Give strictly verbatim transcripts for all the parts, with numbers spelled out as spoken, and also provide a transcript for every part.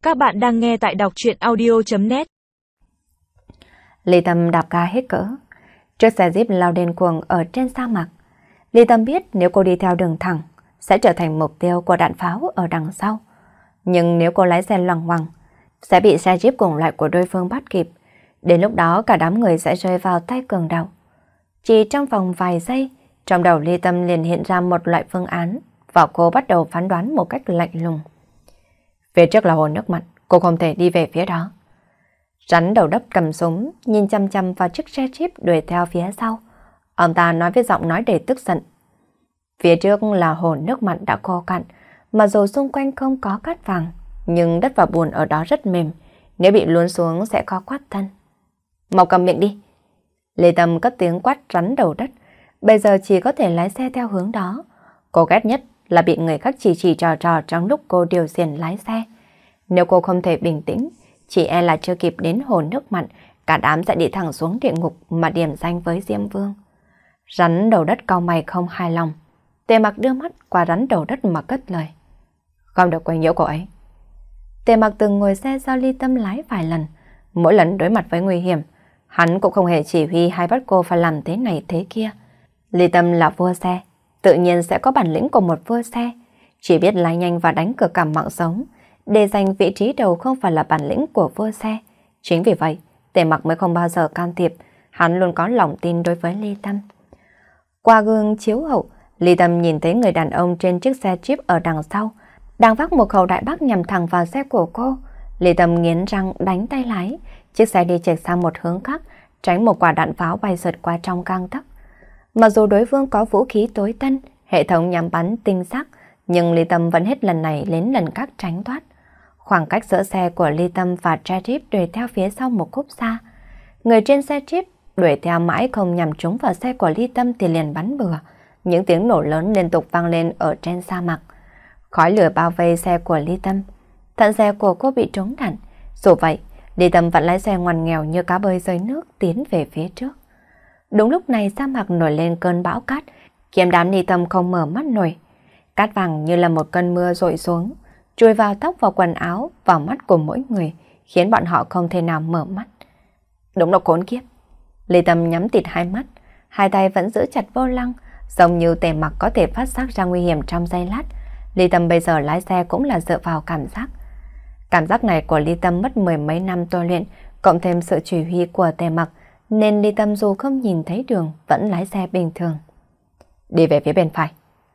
Các bạn đang nghe tại đọc truyện audio chấm net. Ly Tâm đạp ga hết cỡ. Chiếc xe Jeep lao điên cuồng ở trên sa mạc. Ly Tâm biết nếu cô đi theo đường thẳng sẽ trở thành mục tiêu của đạn pháo ở đằng sau. Nhưng nếu cô lái xe loằng ngoằng sẽ bị xe Jeep cùng loại của đối phương bắt kịp. Đến lúc đó cả đám người sẽ rơi vào tay cường đạo. Chỉ trong vòng vài giây, trong đầu Ly Tâm liền hiện ra một loại phương án và cô bắt đầu phán đoán một cách lạnh lùng. Phía trước là hồ nước mặn, cô không thể đi về phía đó. Rắn đầu đốc cầm súng, nhìn chăm chăm vào chiếc xe Jeep đuổi theo phía sau. Ông ta nói với giọng nói đầy tức giận. Phía trước là hồ nước mặn đã khô cạn, mà dù xung quanh không có cát vàng, nhưng đất và bùn ở đó rất mềm, nếu bị luồn xuống sẽ khó quát thân. Mau cầm miệng đi. Lê Tâm cất tiếng quát rắn đầu đất, bây giờ chỉ có thể lái xe theo hướng đó. Cô ghét nhất là bị người khác chỉ chỉ trò trò trong lúc cô điều khiển lái xe. Nếu cô không thể bình tĩnh, chỉ e là chưa kịp đến hồ nước mặn, cả đám sẽ đi thẳng xuống địa ngục mà điểm danh với Diêm Vương. Rắn đầu đất cau mày không hài lòng. Tề Mặc đưa mắt qua rắn đầu đất mà cất lời. Không được quấy nhiễu cô ấy. Tề Mặc từng ngồi xe do Ly Tâm lái vài lần, mỗi lần đối mặt với nguy hiểm, hắn cũng không hề chỉ huy hay bắt cô phải làm thế này thế kia. Ly Tâm là vua xe, tự nhiên sẽ có bản lĩnh của một vua xe, chỉ biết lái nhanh và đánh cược cả mạng sống. Để giành vị trí đầu không phải là bản lĩnh của vua xe. Chính vì vậy, Tề Mặc mới không bao giờ can thiệp, hắn luôn có lòng tin đối với Ly Tâm. Qua gương chiếu hậu, Ly Tâm nhìn thấy người đàn ông trên chiếc xe Jeep ở đằng sau, đang vác một khẩu đại bác nhằm thẳng vào xe của cô. Ly Tâm nghiến răng đánh tay lái, chiếc xe đi chệch sang một hướng khác, tránh một quả đạn pháo bay sượt qua trong gang tấc. Mặc dù đối phương có vũ khí tối tân, hệ thống nhắm bắn tinh xác, nhưng Ly Tâm vẫn hết lần này đến lần khác tránh thoát. Khoảng cách giữa xe của Ly Tâm và xe Jeep đuổi theo phía sau một khúc xa. Người trên xe Jeep đuổi theo mãi không nhằm trúng vào xe của Ly Tâm thì liền bắn bừa. Những tiếng nổ lớn liên tục vang lên ở trên sa mạc. Khói lửa bao vây xe của Ly Tâm. Thân xe của cô bị trúng đạn. Dù vậy, Ly Tâm vẫn lái xe ngoằn nghèo như cá bơi dưới nước tiến về phía trước. Đúng lúc này sa mạc nổi lên cơn bão cát, khiến đám Ly Tâm không mở mắt nổi. Cát vàng như là một cơn mưa rội xuống, chui vào tóc, vào quần áo, vào mắt của mỗi người, khiến bọn họ không thể nào mở mắt. Đúng là khốn kiếp. Ly Tâm nhắm tịt hai mắt, hai tay vẫn giữ chặt vô lăng, giống như Tề Mặc có thể phát giác ra nguy hiểm trong giây lát. Ly Tâm bây giờ lái xe cũng là dựa vào cảm giác. Cảm giác này của Ly Tâm mất mười mấy năm tôi luyện, cộng thêm sự chỉ huy của Tề Mặc, nên Ly Tâm dù không nhìn thấy đường vẫn lái xe bình thường. Đi về phía bên phải.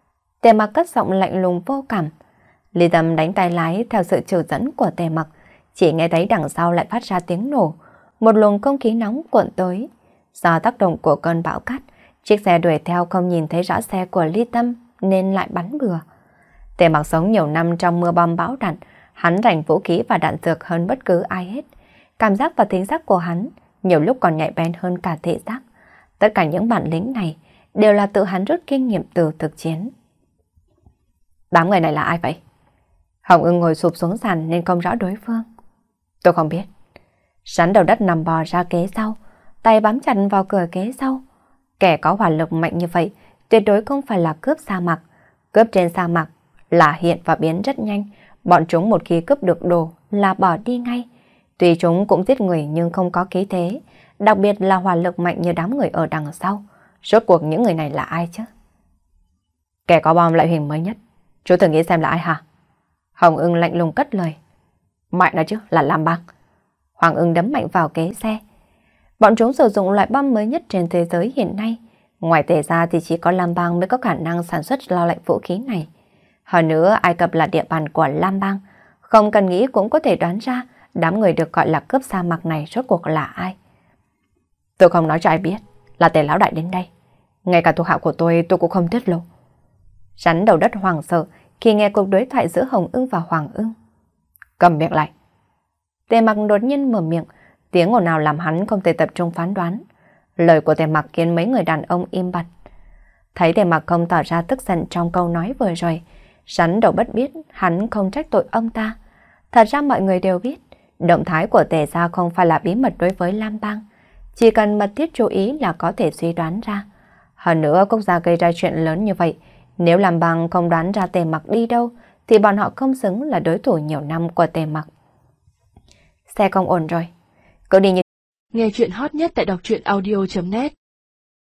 Tề Mặc cất giọng lạnh lùng vô cảm. Ly Tâm đánh tay lái theo sự chỉ dẫn của Tề Mặc, chỉ nghe thấy đằng sau lại phát ra tiếng nổ, một luồng không khí nóng cuộn tới. Do tác động của cơn bão cát, chiếc xe đuổi theo không nhìn thấy rõ xe của Ly Tâm nên lại bắn bừa. Tề Mặc sống nhiều năm trong mưa bom bão đạn, hắn rành vũ khí và đạn dược hơn bất cứ ai hết. Cảm giác và thính giác của hắn nhiều lúc còn nhạy bén hơn cả thể giác. Tất cả những bản lĩnh này đều là tự hắn rút kinh nghiệm từ thực chiến. Đám người này là ai vậy? Hồng Ưng ngồi sụp xuống sàn nên không rõ đối phương. Tôi không biết. Rắn đầu đất nằm bò ra ghế sau, tay bám chặt vào cửa ghế sau. Kẻ có hỏa lực mạnh như vậy tuyệt đối không phải là cướp sa mạc. Cướp trên sa mạc là hiện và biến rất nhanh. Bọn chúng một khi cướp được đồ là bỏ đi ngay. Tuy chúng cũng giết người nhưng không có khí thế, đặc biệt là hỏa lực mạnh như đám người ở đằng sau. Rốt cuộc những người này là ai chứ? Kẻ có bom loại hình mới nhất, chú thử nghĩ xem là ai hả? Hồng Ưng lạnh lùng cất lời. Mạnh đó chứ, là Lam Bang. Hoàng Ưng đấm mạnh vào ghế xe. Bọn chúng sử dụng loại bom mới nhất trên thế giới hiện nay. Ngoài Tề ra thì chỉ có Lam Bang mới có khả năng sản xuất ra loại vũ khí này. Hơn nữa, Ai Cập là địa bàn của Lam Bang. Không cần nghĩ cũng có thể đoán ra đám người được gọi là cướp sa mạc này rốt cuộc là ai. Tôi không nói cho ai biết là Tề lão đại đến đây. Ngay cả thuộc hạ của tôi tôi cũng không tiết lộ. Rắn đầu đất hoảng sợ khi nghe cuộc đối thoại giữa Hồng Ưng và Hoàng Ưng. Cầm miệng lại. Tề Mặc đột nhiên mở miệng, tiếng ồn nào làm hắn không thể tập trung phán đoán. Lời của Tề Mặc khiến mấy người đàn ông im bặt. Thấy Tề Mặc không tỏ ra tức giận trong câu nói vừa rồi, rắn đầu bất biết hắn không trách tội ông ta. Thật ra mọi người đều biết, động thái của Tề gia không phải là bí mật đối với Lam Bang. Chỉ cần mật thiết chú ý là có thể suy đoán ra. Hơn nữa quốc gia gây ra chuyện lớn như vậy, nếu Lam Bang không đoán ra Tề Mặc đi đâu, thì bọn họ không xứng là đối thủ nhiều năm của Tề Mặc. xe không ổn rồi. Cứ đi như... Nghe chuyện hot nhất tại đọc truyện audio chấm net